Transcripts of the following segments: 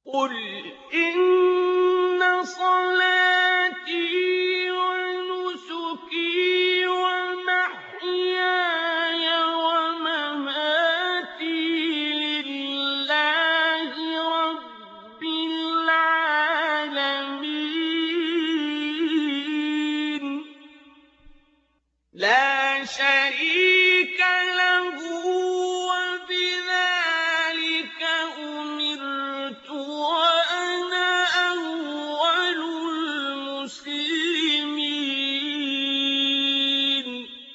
قُلْ إِنَّ صَلَاتِي وَنُسُكِي وَمَحْيَايَ وَمَمَاتِي لِلَّهِ رَبِّ الْعَالَمِينَ لَا شَرِيكَ لَهُ وَبِذَٰلِكَ أُمِرْتُ وَأَنَا أَوَّلُ الْمُسْلِمِينَ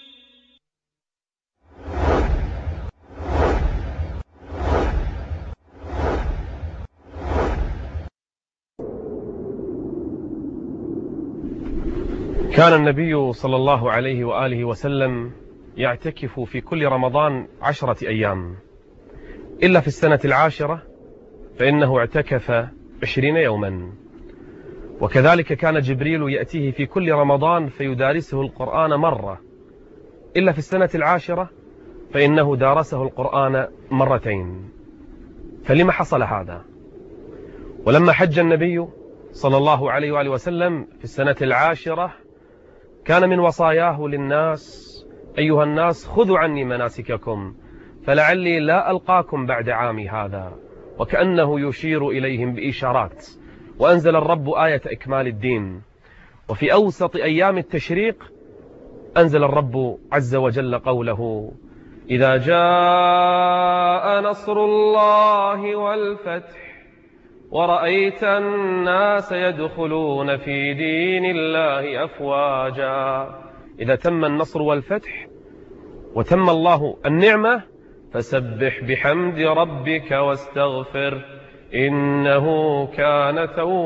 كان النبي صلى الله عليه وآله وسلم يعتكف في كل رمضان 10 أيام، إلا في السنة العاشرة فإنه اعتكف 20 يوما. وكذلك كان جبريل يأتيه في كل رمضان فيدارسه القرآن مرة، إلا في السنة العاشرة فإنه دارسه القرآن مرتين. فلما حصل هذا؟ ولما حج النبي صلى الله عليه وآله وسلم في السنة العاشرة كان من وصاياه للناس: أيها الناس خذوا عني مناسككم فلعلي لا ألقاكم بعد عامي هذا، وكأنه يشير إليهم بإشارات. وأنزل الرب آية إكمال الدين. وفي أوسط أيام التشريق أنزل الرب عز وجل قوله: إذا جاء نصر الله والفتح ورأيت الناس يدخلون في دين الله أفواجا. إذا تم النصر والفتح وتم الله النعمة فسبح بحمد ربك واستغفر إنه كان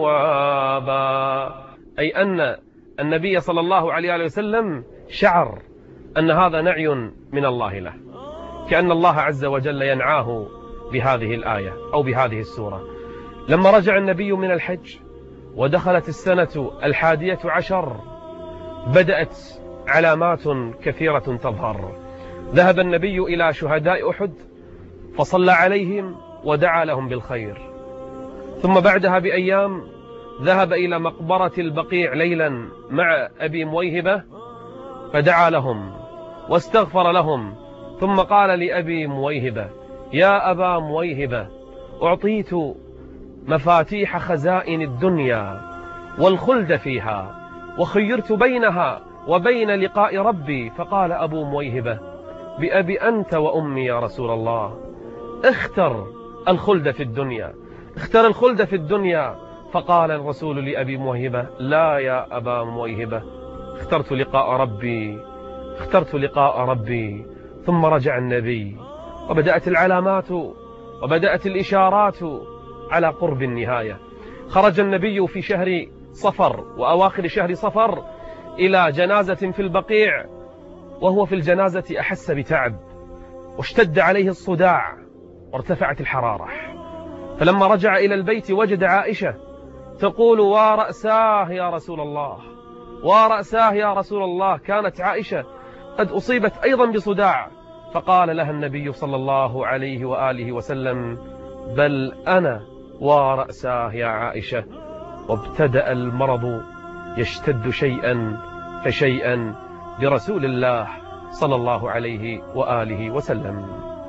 توابا. أي أن النبي صلى الله عليه وسلم شعر أن هذا نعي من الله له، كأن الله عز وجل ينعاه بهذه الآية أو بهذه السورة. لما رجع النبي من الحج ودخلت السنة 11 بدأت علامات كثيرة تظهر. ذهب النبي إلى شهداء أحد فصلى عليهم ودعا لهم بالخير، ثم بعدها بأيام ذهب إلى مقبرة البقيع ليلا مع أبي مويهبة فدعا لهم واستغفر لهم، ثم قال لأبي مويهبة: يا أبا مويهبة، أعطيت مفاتيح خزائن الدنيا والخلد فيها، وخيرت بينها وبين لقاء ربي. فقال أبو مويهبة: بأبي أنت وأمي يا رسول الله، اختر الخلد في الدنيا، اختر الخلد في الدنيا. فقال الرسول لأبي مويهبة: لا يا أبا مويهبة، اخترت لقاء ربي، اخترت لقاء ربي. ثم رجع النبي وبدأت العلامات وبدأت الإشارات على قرب النهاية. خرج النبي في شهر صفر وأواخر شهر صفر إلى جنازة في البقيع، وهو في الجنازة أحس بتعب واشتد عليه الصداع وارتفعت الحرارة. فلما رجع إلى البيت وجد عائشة تقول: ورأساه يا رسول الله، ورأساه يا رسول الله. كانت عائشة قد أصيبت أيضا بصداع، فقال لها النبي صلى الله عليه وآله وسلم: بل أنا ورأساه يا عائشة. وابتدأ المرض يشتد شيئا فشيئا برسول الله صلى الله عليه وآله وسلم.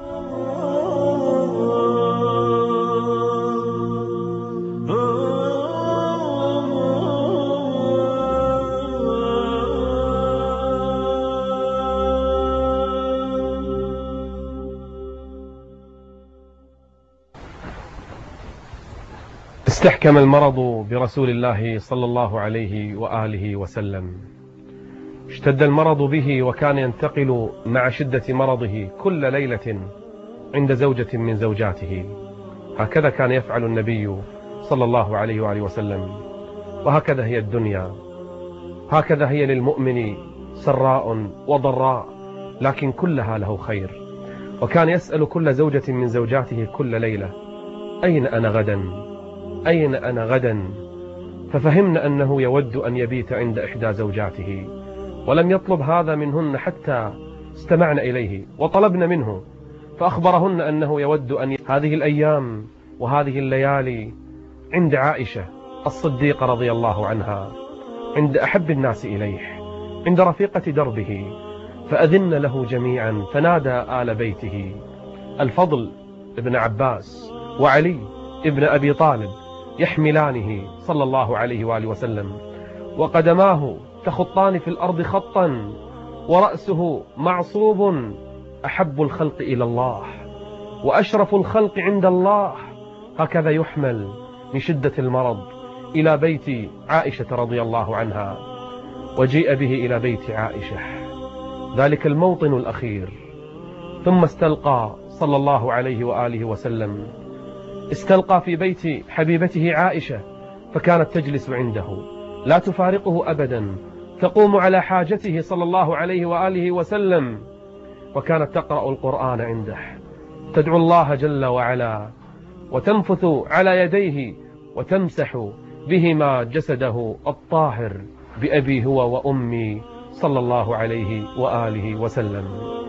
استحكم المرض برسول الله صلى الله عليه وآله وسلم. اشتد المرض به، وكان ينتقل مع شدة مرضه كل ليلة عند زوجة من زوجاته. هكذا كان يفعل النبي صلى الله عليه وآله وسلم. وهكذا هي الدنيا، هكذا هي للمؤمن سراء وضراء، لكن كلها له خير. وكان يسأل كل زوجة من زوجاته كل ليلة: أين أنا غدا؟ أين أنا غدا؟ ففهمنا أنه يود أن يبيت عند إحدى زوجاته، ولم يطلب هذا منهن حتى استمعنا إليه وطلبنا منه، فأخبرهن أنه يود أن هذه الأيام وهذه الليالي عند عائشة الصديقة رضي الله عنها، عند أحب الناس إليه، عند رفيقة دربه، فأذن له جميعا، فنادى آل بيته الفضل ابن عباس وعلي ابن أبي طالب يحملانه صلى الله عليه وآله وسلم، وقدماه تخطان في الأرض خطا، ورأسه معصوب، أحب الخلق إلى الله وأشرف الخلق عند الله، هكذا يحمل من شدة المرض إلى بيت عائشة رضي الله عنها. وجيء به إلى بيت عائشة، ذلك الموطن الأخير، ثم استلقى صلى الله عليه وآله وسلم، استلقى في بيت حبيبته عائشة، فكانت تجلس عنده لا تفارقه أبدا، تقوم على حاجته صلى الله عليه وآله وسلم، وكانت تقرأ القرآن عنده، تدعو الله جل وعلا، وتنفث على يديه وتمسح بهما جسده الطاهر بأبي هو وأمي صلى الله عليه وآله وسلم.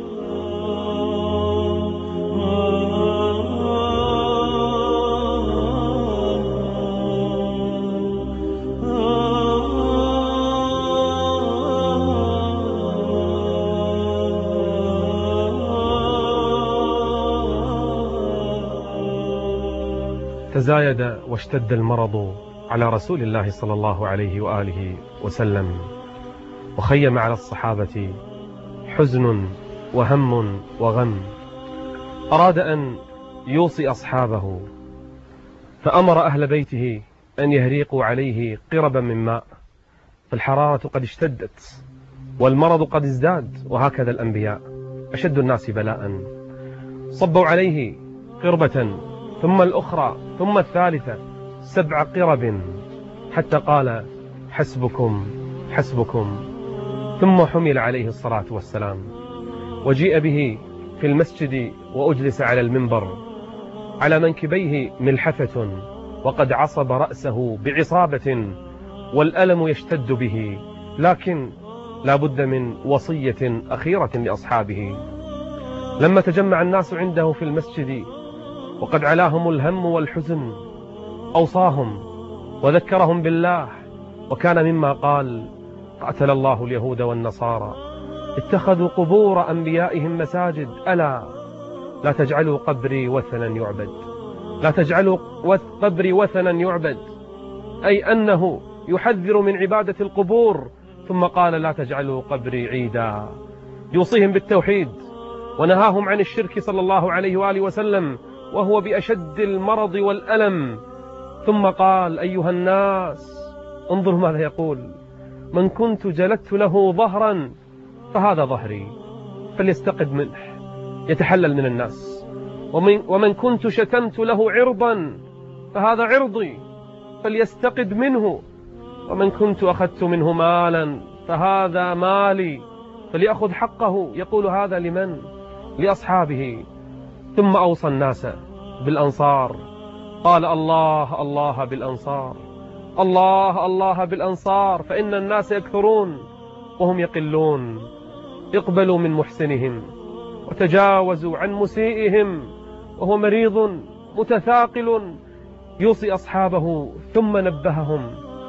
تزايد واشتد المرض على رسول الله صلى الله عليه وآله وسلم، وخيم على الصحابة حزن وهم وغم. أراد أن يوصي أصحابه، فأمر أهل بيته أن يهريقوا عليه قربا من ماء، فالحرارة قد اشتدت والمرض قد ازداد، وهكذا الأنبياء أشد الناس بلاء. صبوا عليه قربة ثم الأخرى ثم الثالثة، 7 قرب، حتى قال حسبكم حسبكم، ثم حمل عليه الصلاة والسلام، وجيء به في المسجد وأجلس على المنبر، على منكبيه ملحفة، وقد عصب رأسه بعصابة، والألم يشتد به، لكن لا بد من وصية أخيرة لأصحابه. لما تجمع الناس عنده في المسجد وقد علاهم الهم والحزن، أوصاهم وذكرهم بالله، وكان مما قال: قاتل الله اليهود والنصارى اتخذوا قبور أنبيائهم مساجد، ألا لا تجعلوا قبري وثنا يعبد، لا تجعلوا قبري وثنا يعبد، أي أنه يحذر من عبادة القبور، ثم قال: لا تجعلوا قبري عيدا، يوصيهم بالتوحيد، ونهاهم عن الشرك صلى الله عليه وآله وسلم وهو بأشد المرض والألم. ثم قال: أيها الناس، انظروا ماذا يقول: من كنت جلدت له ظهرا فهذا ظهري، فليستقد منه يتحلل من الناس، ومن كنت شتمت له عرضا فهذا عرضي، فليستقد منه، ومن كنت أخذت منه مالا فهذا مالي، فليأخذ حقه. يقول هذا لمن؟ لأصحابه. ثم أوصى الناس بالأنصار، قال: الله الله بالأنصار، الله الله بالأنصار، فإن الناس يكثرون وهم يقلون، اقبلوا من محسنهم وتجاوزوا عن مسيئهم، وهو مريض متثاقل. يوصي أصحابه ثم نبههم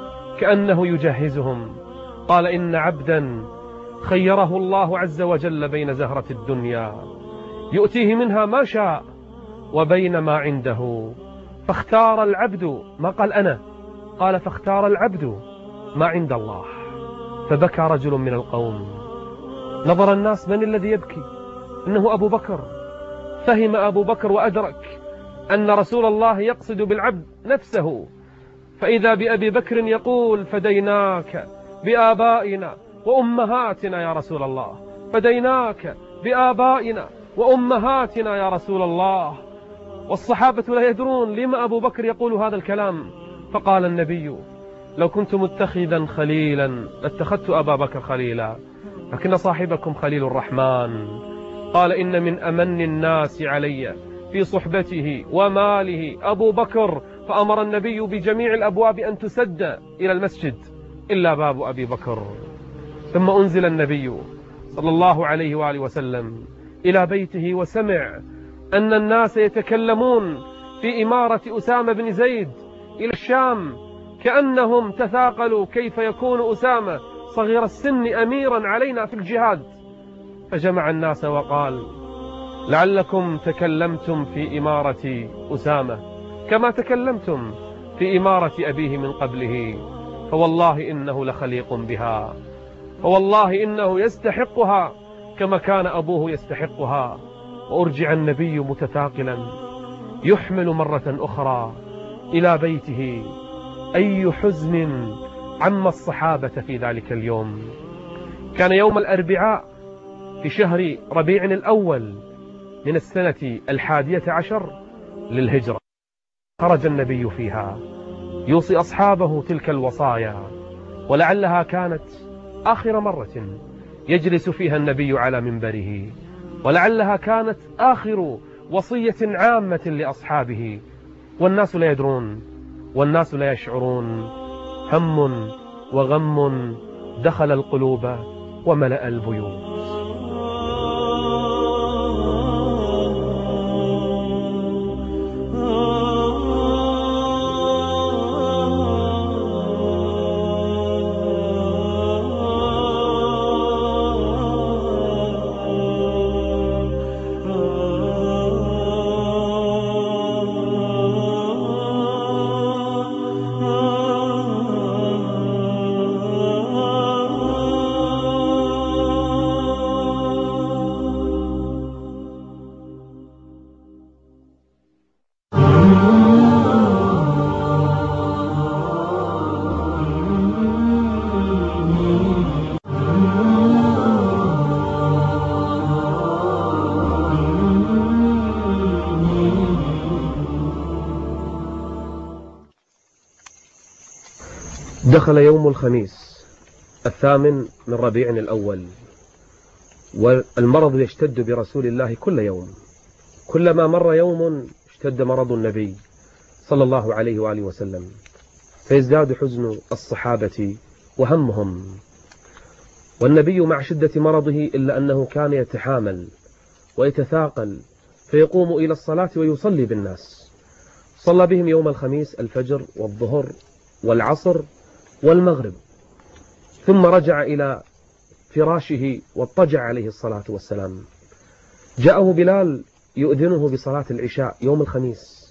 كأنه يجهزهم، قال: إن عبدا خيره الله عز وجل بين زهرة الدنيا يؤتيه منها ما شاء وبين ما عنده، فاختار العبد، ما قال أنا، قال فاختار العبد ما عند الله. فبكى رجل من القوم، نظر الناس من الذي يبكي، إنه أبو بكر. فهم أبو بكر وأدرك أن رسول الله يقصد بالعبد نفسه، فإذا بأبي بكر يقول: فديناك بآبائنا وأمهاتنا يا رسول الله، فديناك بآبائنا وأمهاتنا يا رسول الله. والصحابة لا يدرون لما أبو بكر يقول هذا الكلام. فقال النبي: لو كنت متخذا خليلا لاتخذت أبا بكر خليلا، لكن صاحبكم خليل الرحمن. قال: إن من أمن الناس علي في صحبته وماله أبو بكر. فأمر النبي بجميع الأبواب أن تسد إلى المسجد إلا باب أبي بكر. ثم أنزل النبي صلى الله عليه وآله وسلم إلى بيته، وسمع أن الناس يتكلمون في إمارة أسامة بن زيد إلى الشام الشام كأنهم تثاقلوا كيف يكون أسامة صغير السن أميرا علينا في الجهاد، فجمع الناس وقال: لعلكم تكلمتم في إمارة أسامة كما تكلمتم في إمارة أبيه من قبله، فوالله إنه لخليق بها، فوالله إنه يستحقها كما كان أبوه يستحقها. وأرجع النبي متثاقلا يحمل مرة أخرى إلى بيته. أي حزن عم الصحابة في ذلك اليوم. كان يوم الأربعاء في شهر ربيع الأول من السنة 11 للهجرة. خرج النبي فيها يوصي أصحابه تلك الوصايا، ولعلها كانت آخر مرة يجلس فيها النبي على منبره، ولعلها كانت آخر وصية عامة لأصحابه، والناس لا يدرون والناس لا يشعرون. هم وغم دخل القلوب وملأ البيوت. دخل يوم الخميس 8 من ربيع الأول، والمرض يشتد برسول الله كل يوم. كلما مر يوم اشتد مرض النبي صلى الله عليه وآله وسلم، فيزداد حزن الصحابة وهمهم. والنبي مع شدة مرضه إلا أنه كان يتحامل ويتثاقل، فيقوم إلى الصلاة ويصلي بالناس. صلى بهم يوم الخميس الفجر والظهر والعصر والمغرب، ثم رجع إلى فراشه واضطجع عليه الصلاة والسلام. جاءه بلال يؤذنه بصلاة العشاء يوم الخميس،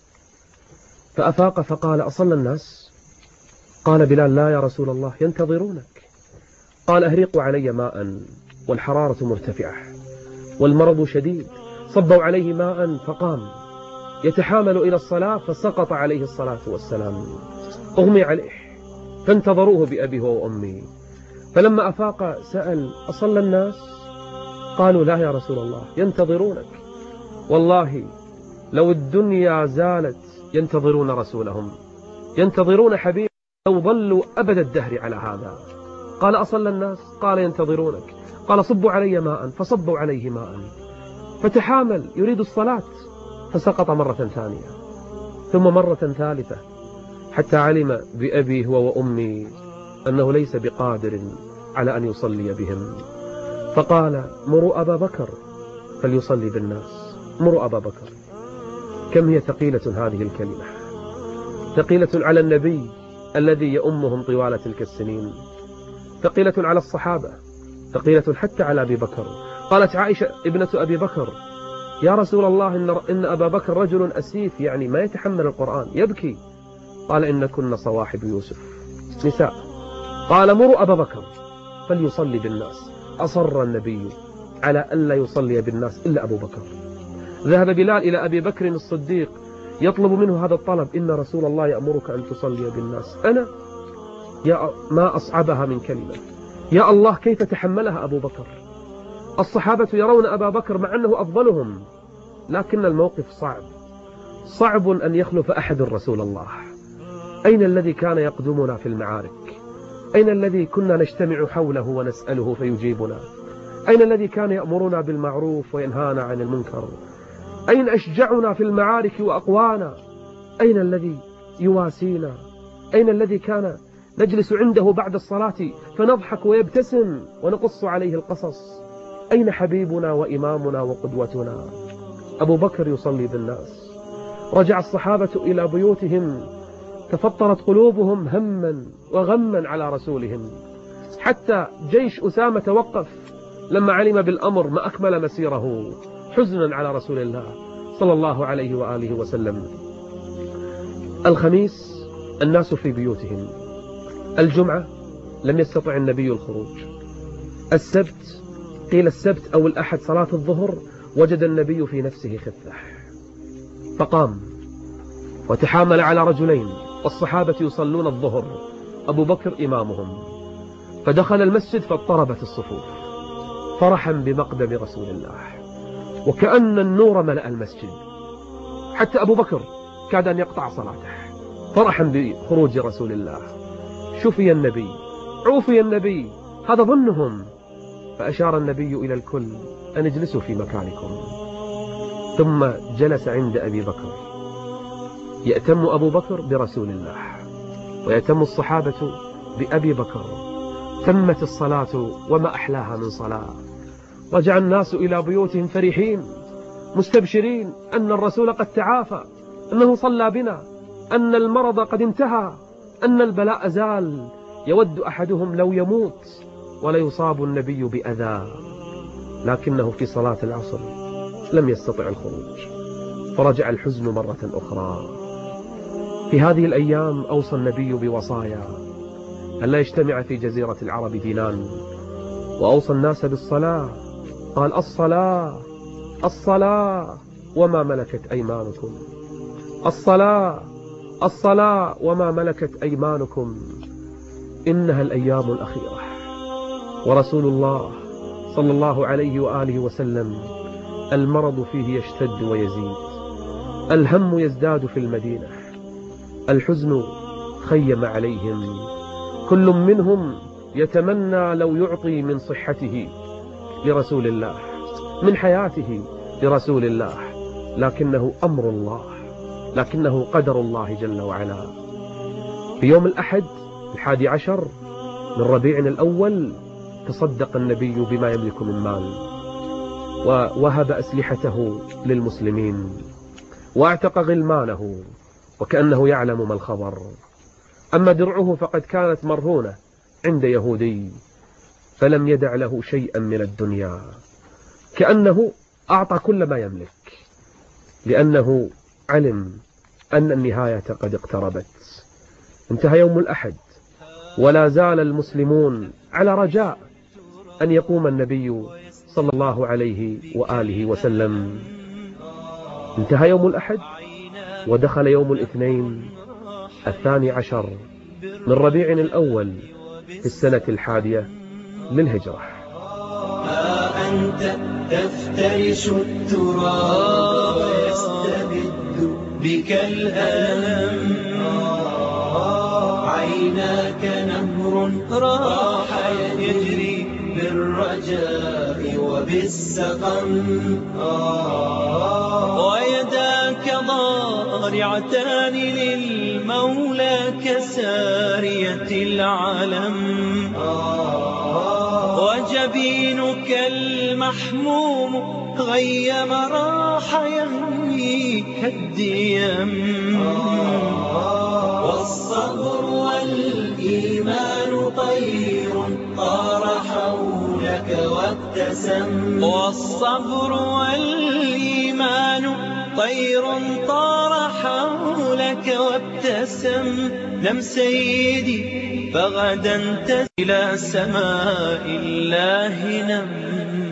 فأفاق فقال: أصلى الناس؟ قال بلال: لا يا رسول الله، ينتظرونك. قال: أهريقوا علي ماء، والحرارة مرتفعة والمرض شديد. صبوا عليه ماء فقام يتحامل إلى الصلاة، فسقط عليه الصلاة والسلام، أغمي عليه، فانتظروه بأبيه وأمي. فلما أفاق سأل: أصلى الناس؟ قالوا: لا يا رسول الله، ينتظرونك. والله لو الدنيا زالت ينتظرون رسولهم، ينتظرون حبيب، لو ظلوا أبد الدهر على هذا. قال: أصلى الناس؟ قال: ينتظرونك. قال: صبوا علي ماء، فصبوا عليه ماء، فتحامل يريد الصلاة، فسقط مرة ثانية ثم مرة ثالثة، حتى علم بأبيه وأمي أنه ليس بقادر على أن يصلي بهم. فقال: مروا أبا بكر فليصلي بالناس، مروا أبا بكر. كم هي ثقيلة هذه الكلمة، ثقيلة على النبي الذي يؤمهم طوال تلك السنين، ثقيلة على الصحابة، ثقيلة حتى على أبي بكر. قالت عائشة ابنة أبي بكر: يا رسول الله، إن أبا بكر رجل أسيف، يعني ما يتحمل القرآن، يبكي. قال: إن كنا صواحب يوسف، نساء. قال: مروا أبا بكر فليصلي بالناس. أصر النبي على ألا يصلي بالناس إلا أبو بكر. ذهب بلال إلى أبي بكر الصديق يطلب منه هذا الطلب: إن رسول الله يأمرك أن تصلي بالناس. أنا يا ما أصعبها من كلمة، يا الله كيف تحملها أبو بكر. الصحابة يرون أبا بكر مع أنه أفضلهم، لكن الموقف صعب، صعب أن يخلف أحد رسول الله. أين الذي كان يقدمنا في المعارك؟ أين الذي كنا نجتمع حوله ونسأله فيجيبنا؟ أين الذي كان يأمرنا بالمعروف وينهانا عن المنكر؟ أين أشجعنا في المعارك وأقوانا؟ أين الذي يواسينا؟ أين الذي كان نجلس عنده بعد الصلاة فنضحك ويبتسم ونقص عليه القصص؟ أين حبيبنا وإمامنا وقدوتنا؟ أبو بكر يصلي بالناس. رجع الصحابة إلى بيوتهم تفطرت قلوبهم هما وغما على رسولهم، حتى جيش أسامة توقف لما علم بالأمر ما أكمل مسيره حزنا على رسول الله صلى الله عليه وآله وسلم. الخميس الناس في بيوتهم، الجمعة لم يستطع النبي الخروج، السبت قيل السبت أو الأحد صلاة الظهر وجد النبي في نفسه خفة، فقام وتحامل على رجلين والصحابة يصلون الظهر، أبو بكر إمامهم، فدخل المسجد فاضطربت الصفوف فرحا بمقدم رسول الله، وكأن النور ملأ المسجد، حتى أبو بكر كاد أن يقطع صلاته فرحا بخروج رسول الله. شفي النبي، عوفي النبي، هذا ظنهم، فأشار النبي إلى الكل أن اجلسوا في مكانكم، ثم جلس عند أبي بكر. يأتم أبو بكر برسول الله ويأتم الصحابة بأبي بكر. تمت الصلاة وما أحلاها من صلاة. رجع الناس إلى بيوتهم فرحين مستبشرين أن الرسول قد تعافى، أنه صلى بنا، أن المرض قد انتهى، أن البلاء زال. يود أحدهم لو يموت ولا يصاب النبي بأذى، لكنه في صلاة العصر لم يستطع الخروج، فرجع الحزن مرة أخرى. في هذه الأيام أوصى النبي بوصايا أن لا يجتمع في جزيرة العرب دينان، وأوصى الناس بالصلاة، قال الصلاة الصلاة وما ملكت أيمانكم، الصلاة الصلاة وما ملكت أيمانكم، إنها الأيام الأخيرة. ورسول الله صلى الله عليه وآله وسلم المرض فيه يشتد ويزيد، الهم يزداد في المدينة، الحزن خيم عليهم، كل منهم يتمنى لو يعطي من صحته لرسول الله، من حياته لرسول الله، لكنه أمر الله، لكنه قدر الله جل وعلا. في يوم الأحد 11 من ربيع الأول تصدق النبي بما يملك من مال، ووهب أسلحته للمسلمين، واعتق غلمانه وكأنه يعلم ما الخبر. أما درعه فقد كانت مرهونة عند يهودي، فلم يدع له شيئا من الدنيا، كأنه أعطى كل ما يملك، لأنه علم أن النهاية قد اقتربت. انتهى يوم الأحد ولا زال المسلمون على رجاء أن يقوم النبي صلى الله عليه وآله وسلم. انتهى يوم الأحد ودخل يوم الاثنين 12 من ربيع الأول في السنة 11 للهجرة. ها أنت تفترش التراب ويستبد بك الألم، عيناك نهر راح يجري بالرجاء وبالسقم، ويداك ضارعتان للمولى كسارية العلم، وجبينك المحموم غيم راح يهوي كالديم، والصبر والإيمان طير طار حولك وابتسم، والصبر والإيمان طير طار حولك وابتسم. نم سيدي فغدا تزل إلى سماء الله نم.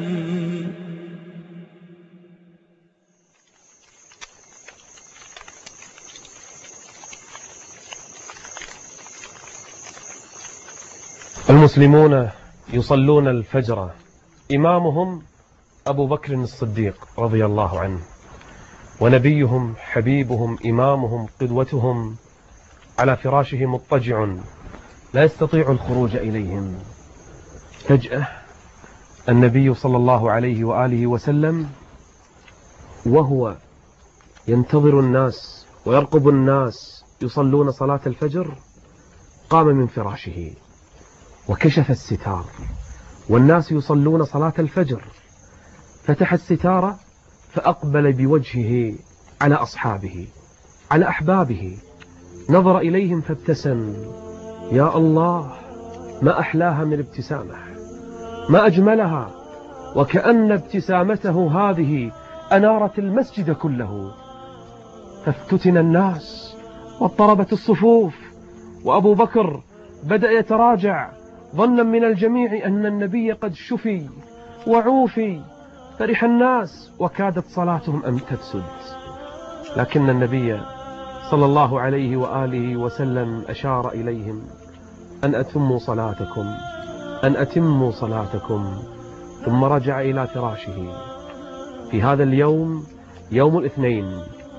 المسلمون يصلون الفجر، إمامهم أبو بكر الصديق رضي الله عنه، ونبيهم حبيبهم إمامهم قدوتهم على فراشه مضطجع لا يستطيع الخروج إليهم. فجأة النبي صلى الله عليه وآله وسلم وهو ينتظر الناس ويرقب الناس يصلون صلاة الفجر قام من فراشه وكشف الستار، والناس يصلون صلاة الفجر، فتح الستار فأقبل بوجهه على أصحابه على أحبابه، نظر إليهم فابتسم. يا الله، ما أحلاها من ابتسامة، ما أجملها، وكأن ابتسامته هذه أنارت المسجد كله. فافتتن الناس واضطربت الصفوف، وأبو بكر بدأ يتراجع ظنا من الجميع أن النبي قد شفي وعوفي. فرح الناس وكادت صلاتهم أن تفسد، لكن النبي صلى الله عليه وآله وسلم أشار إليهم أن أتموا صلاتكم، أن أتموا صلاتكم، ثم رجع إلى فراشه. في هذا اليوم، يوم الاثنين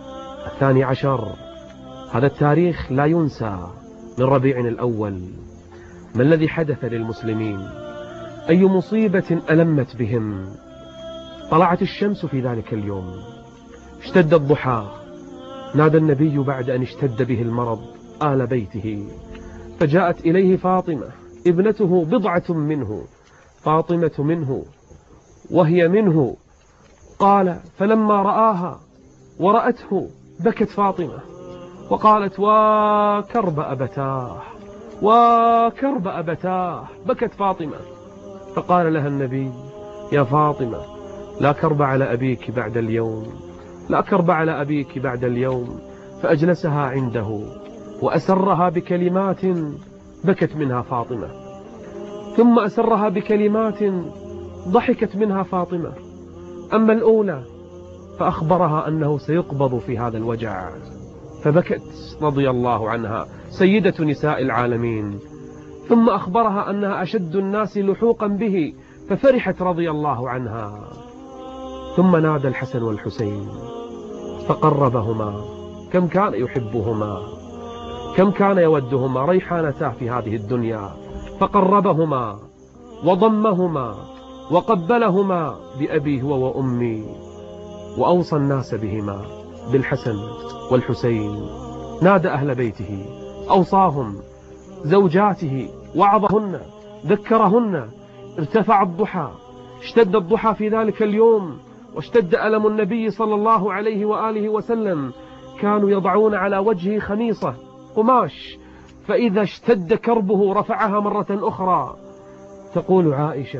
12، هذا التاريخ لا ينسى من ربيع الأول. ما الذي حدث للمسلمين؟ أي مصيبة ألمت بهم؟ طلعت الشمس في ذلك اليوم، اشتد الضحى، نادى النبي بعد أن اشتد به المرض آل بيته، فجاءت إليه فاطمة ابنته بضعة منه، فاطمة منه وهي منه. قال: فلما رآها ورأته بكت فاطمة وقالت: وكرب أبتاه، وكرب أبتاه. بكت فاطمة، فقال لها النبي: يا فاطمة، لا كرب على أبيك بعد اليوم، لا كرب على أبيك بعد اليوم. فأجلسها عنده وأسرها بكلمات بكت منها فاطمة، ثم أسرها بكلمات ضحكت منها فاطمة. أما الأولى فأخبرها أنه سيقبض في هذا الوجع، فبكت رضي الله عنها سيدة نساء العالمين. ثم أخبرها أنها أشد الناس لحوقا به، ففرحت رضي الله عنها. ثم نادى الحسن والحسين فقربهما. كم كان يحبهما، كم كان يودهما، ريحانتاه في هذه الدنيا. فقربهما وضمهما وقبلهما بأبي هو وأمي، وأوصى الناس بهما، بالحسن والحسين. نادى أهل بيته، أوصاهم، زوجاته، وعظهن، ذكرهن. ارتفع الضحى، اشتد الضحى في ذلك اليوم، واشتد ألم النبي صلى الله عليه وآله وسلم. كانوا يضعون على وجهه خميصة قماش، فإذا اشتد كربه رفعها مرة أخرى. تقول عائشة: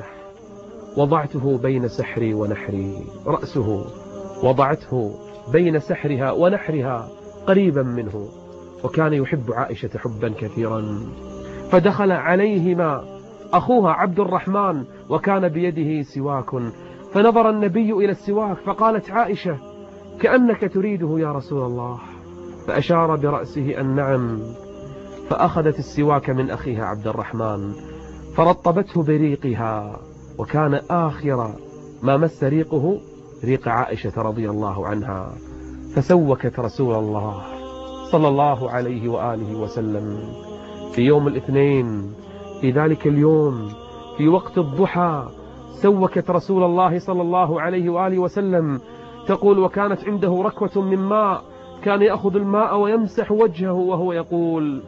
وضعته بين سحري ونحري، رأسه وضعته بين سحرها ونحرها قريبا منه. وكان يحب عائشة حبا كثيرا. فدخل عليهما أخوها عبد الرحمن، وكان بيده سواك، فنظر النبي إلى السواك، فقالت عائشة: كأنك تريده يا رسول الله. فأشار برأسه أن نعم. فأخذت السواك من أخيها عبد الرحمن فرطبته بريقها، وكان آخر ما مس ريقه ريق عائشة رضي الله عنها. فسوكت رسول الله صلى الله عليه وآله وسلم في يوم الاثنين. في ذلك اليوم في وقت الضحى سوكت رسول الله صلى الله عليه وآله وسلم. تقول: وكانت عنده ركوة من ماء، كان يأخذ الماء ويمسح وجهه وهو يقول: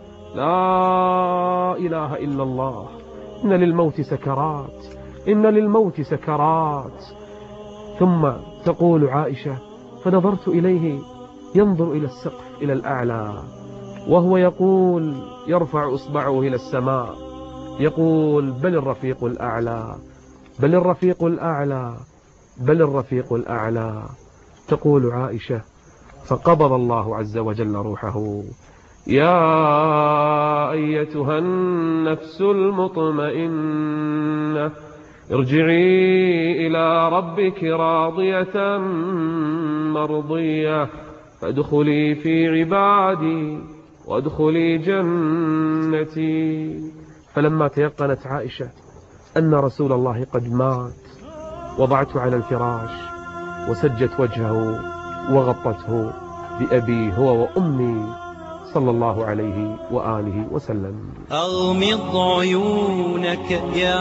لا إله إلا الله، إن للموت سكرات، إن للموت سكرات. ثم تقول عائشة: فنظرت إليه ينظر إلى السقف، إلى الأعلى، وهو يقول، يرفع إصبعه إلى السماء، يقول: بل الرفيق الأعلى، بل الرفيق الأعلى، بل الرفيق الأعلى. تقول عائشة: فقبض الله عز وجل روحه. يا أيتها النفس المطمئنة، ارجعي إلى ربك راضية مرضية، فادخلي في عبادي وادخلي جنتي. فلما تيقنت عائشة أن رسول الله قد مات، وضعته على الفراش وسجت وجهه وغطته بأبي هو وأمي صلى الله عليه وآله وسلم. أغمض عيونك يا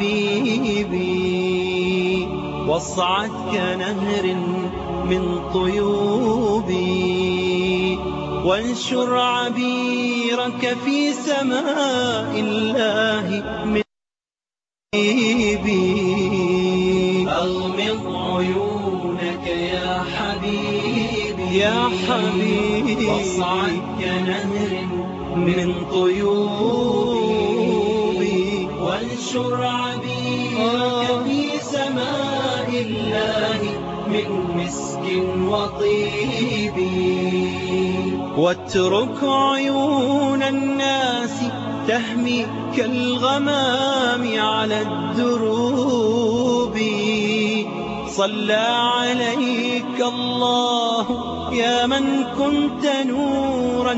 حبيبي، واصعد كنهر من طيوبي، وانشر عبيرك في سماء الله من حبيبي. أغمض عيونك يا حبيبي، يا حبيبي واصعد كنهر من طيوبي وانشر عبيرك في سماء الله من مسك وطيب واترك عيون الناس تهمي كالغمام على الدروب صلى عليك الله يا من كنت نورا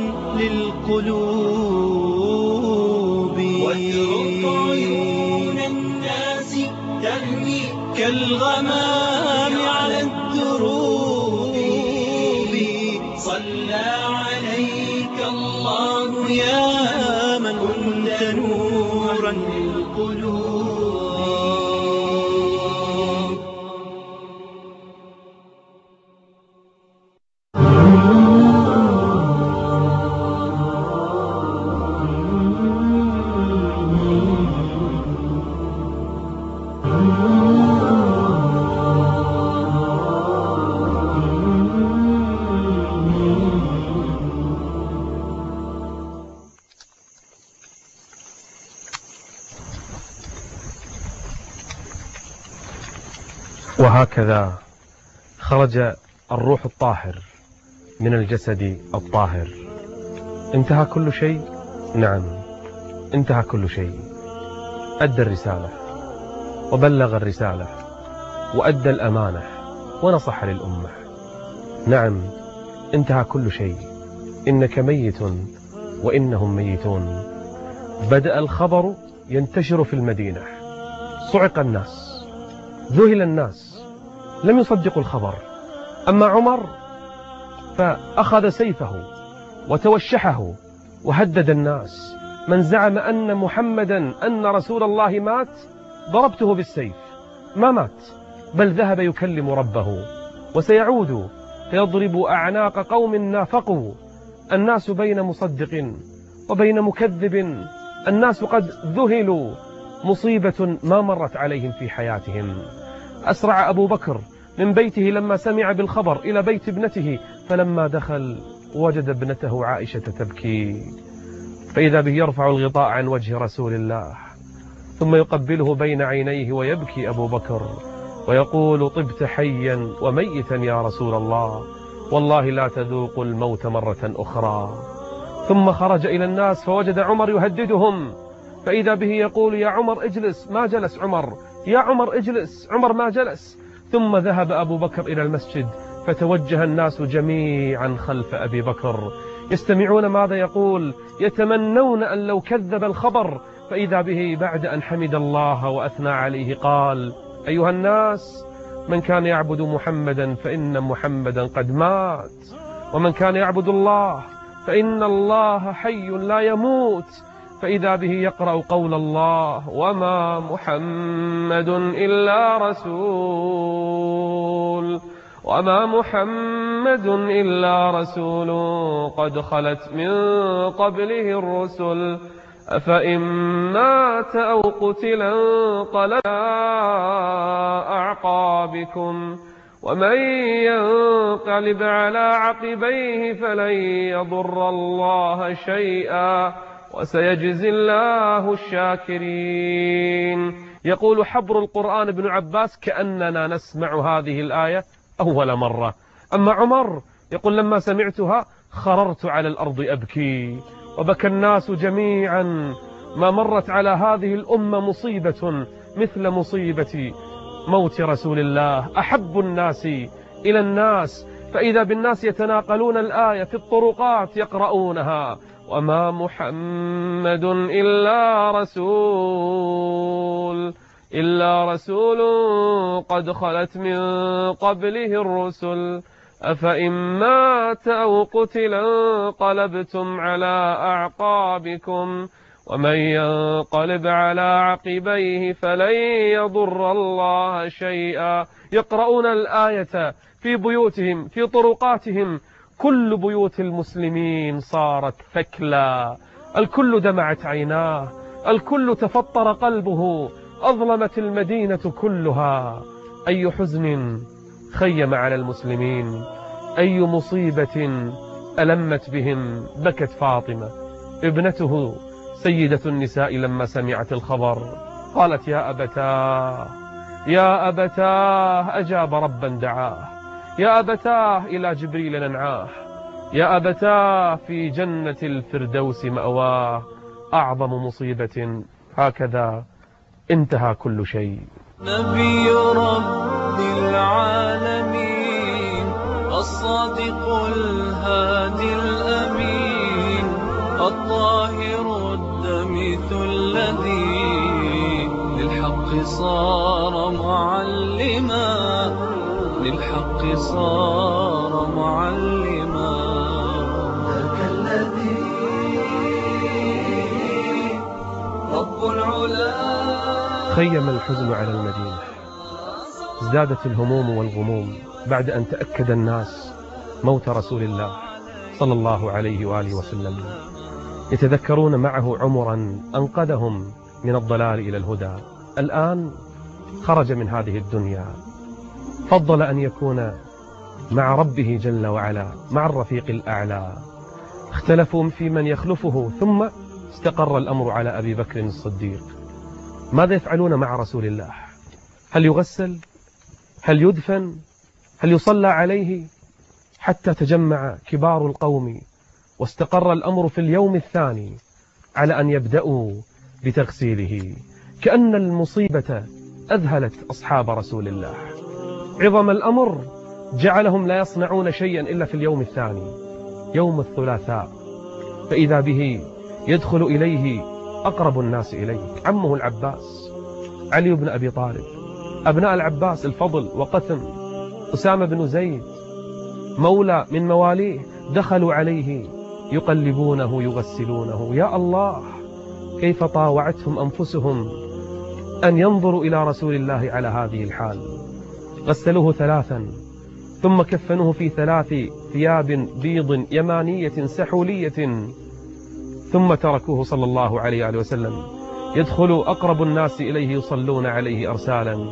للقلوب واترك عيون الناس تهمي كالغمام على الدروب صلى عليك الله يا من كنت نورا للقلوب. وهكذا خرج الروح الطاهر من الجسد الطاهر. انتهى كل شيء؟ نعم، انتهى كل شيء. أدى الرسالة وبلغ الرسالة وأدى الأمانة ونصح للأمة. نعم، انتهى كل شيء. إنك ميت وإنهم ميتون. بدأ الخبر ينتشر في المدينة، صعق الناس، ذهل الناس، لم يصدقوا الخبر. أما عمر فأخذ سيفه وتوشحه وهدد الناس. من زعم أن محمدا أن رسول الله مات ضربته بالسيف. ما مات، بل ذهب يكلم ربه وسيعود فيضرب أعناق قوم نافقوا. الناس بين مصدق وبين مكذب. الناس قد ذهلوا، مصيبة ما مرت عليهم في حياتهم. أسرع أبو بكر من بيته لما سمع بالخبر إلى بيت ابنته، فلما دخل وجد ابنته عائشة تبكي، فإذا به يرفع الغطاء عن وجه رسول الله ثم يقبله بين عينيه ويبكي أبو بكر ويقول: طبت حيا وميتا يا رسول الله، والله لا تذوق الموت مرة أخرى. ثم خرج إلى الناس فوجد عمر يهددهم، فإذا به يقول: يا عمر اجلس. ما جلس عمر. يا عمر اجلس. عمر ما جلس. ثم ذهب أبو بكر إلى المسجد، فتوجه الناس جميعا خلف أبي بكر يستمعون ماذا يقول، يتمنون أن لو كذب الخبر. فإذا به بعد أن حمد الله وأثنى عليه قال: أيها الناس، من كان يعبد محمدا فإن محمدا قد مات، ومن كان يعبد الله فإن الله حي لا يموت. فإذا به يقرأ قول الله: وما محمد إلا رسول قد خلت من قبله الرسل أفإن مات أو قتل انقلب أعقابكم ومن ينقلب على عقبيه فلن يضر الله شيئا وسيجزي الله الشاكرين. يقول حبر القرآن ابن عباس: كأننا نسمع هذه الآية أول مرة. أما عمر يقول: لما سمعتها خررت على الأرض أبكي، وبكى الناس جميعا. ما مرت على هذه الأمة مصيبة مثل مصيبة موت رسول الله، أحب الناس إلى الناس. فإذا بالناس يتناقلون الآية في الطرقات يقرؤونها: وما محمد إلا رسول قد خلت من قبله الرسل أفإن مات أو قتل انقلبتم على أعقابكم ومن ينقلب على عقبيه فلن يضر الله شيئا. يقرؤون الآية في بيوتهم في طرقاتهم. كل بيوت المسلمين صارت ثكلى، الكل دمعت عيناه، الكل تفطر قلبه، أظلمت المدينة كلها. أي حزن خيم على المسلمين أي مصيبة ألمت بهم. بكت فاطمة ابنته سيدة النساء لما سمعت الخبر، قالت يا أبتاه يا أبتاه أجاب ربا دعاه، يا أبتاه إلى جبريل ننعاه، يا أبتاه في جنة الفردوس مأواه. أعظم مصيبة هكذا انتهى كل شيء. نبي رب العالمين الصادق الهادي الأمين الطاهر الدمث الذي للحق صار معلما، للحق صار معلما. ذاك الذي رب العلا. خيم الحزن على المدينة، ازدادت الهموم والغموم بعد أن تأكد الناس موت رسول الله صلى الله عليه وآله وسلم، يتذكرون معه عمرا أنقذهم من الضلال إلى الهدى. الآن خرج من هذه الدنيا، فضل أن يكون مع ربه جل وعلا مع الرفيق الأعلى. اختلفوا في من يخلفه، ثم استقر الأمر على أبي بكر الصديق. ماذا يفعلون مع رسول الله؟ هل يغسل؟ هل يدفن؟ هل يصلى عليه؟ حتى تجمع كبار القوم واستقر الأمر في اليوم الثاني على أن يبدأوا بتغسيله. كأن المصيبة أذهلت أصحاب رسول الله. عظم الأمر جعلهم لا يصنعون شيئا إلا في اليوم الثاني، يوم الثلاثاء، فإذا به يدخل إليه أقرب الناس إليه، عمه العباس، علي بن أبي طالب، أبناء العباس الفضل وقثم، أسامة بن زيد، مولى من مواليه، دخلوا عليه يقلبونه يغسلونه. يا الله، كيف طاوعتهم أنفسهم أن ينظروا إلى رسول الله على هذه الحال. غسلوه ثلاثا، ثم كفنوه في 3 ثياب بيض يمانية سحولية، ثم تركوه صلى الله عليه وسلم. يدخل أقرب الناس إليه يصلون عليه أرسالا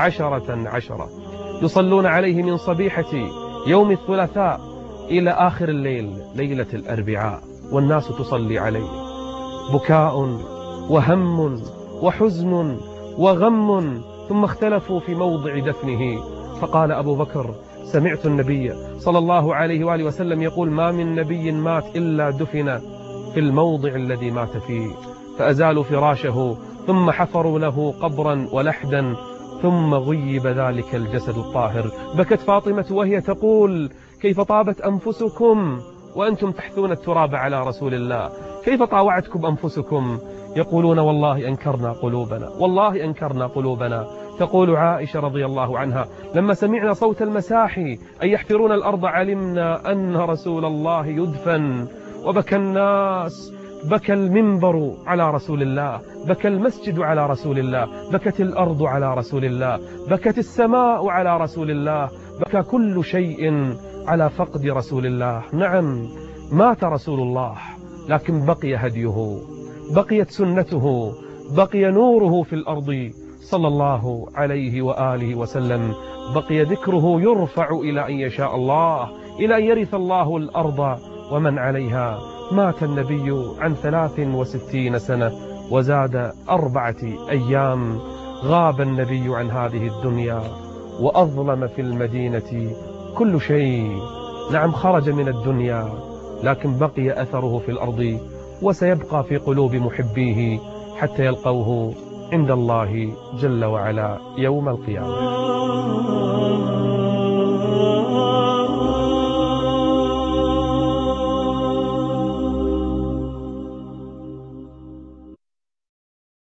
10 يصلون عليه من صبيحة يوم الثلاثاء إلى آخر الليل ليلة الأربعاء، والناس تصلي عليه. بكاء وهم وحزن وغم، ثم اختلفوا في موضع دفنه. فقال أبو بكر: سمعت النبي صلى الله عليه وآله وسلم يقول: ما من نبي مات إلا دفن في الموضع الذي مات فيه. فأزالوا فراشه، ثم حفروا له قبرا ولحدا، ثم غيب ذلك الجسد الطاهر. بكت فاطمة وهي تقول: كيف طابت أنفسكم وأنتم تحثون التراب على رسول الله؟ كيف طاوعتكم أنفسكم؟ يقولون: والله أنكرنا قلوبنا، والله أنكرنا قلوبنا. تقول عائشة رضي الله عنها: لما سمعنا صوت المساحي أي يحفرون الأرض علمنا أن رسول الله يدفن. وبكى الناس، بكى المنبر على رسول الله، بكى المسجد على رسول الله، بكت الأرض على رسول الله، بكت السماء على رسول الله، بكى كل شيء على فقد رسول الله. نعم، مات رسول الله، لكن بقي هديه، بقيت سنته، بقي نوره في الأرض صلى الله عليه وآله وسلم، بقي ذكره يرفع إلى أن يشاء الله، إلى أن يرث الله الأرض ومن عليها. مات النبي عن 63 سنة وزاد 4 أيام. غاب النبي عن هذه الدنيا، وأظلم في المدينة كل شيء. نعم، خرج من الدنيا، لكن بقي أثره في الأرض، وسيبقى في قلوب محبيه حتى يلقوه عند الله جل وعلا يوم القيامة.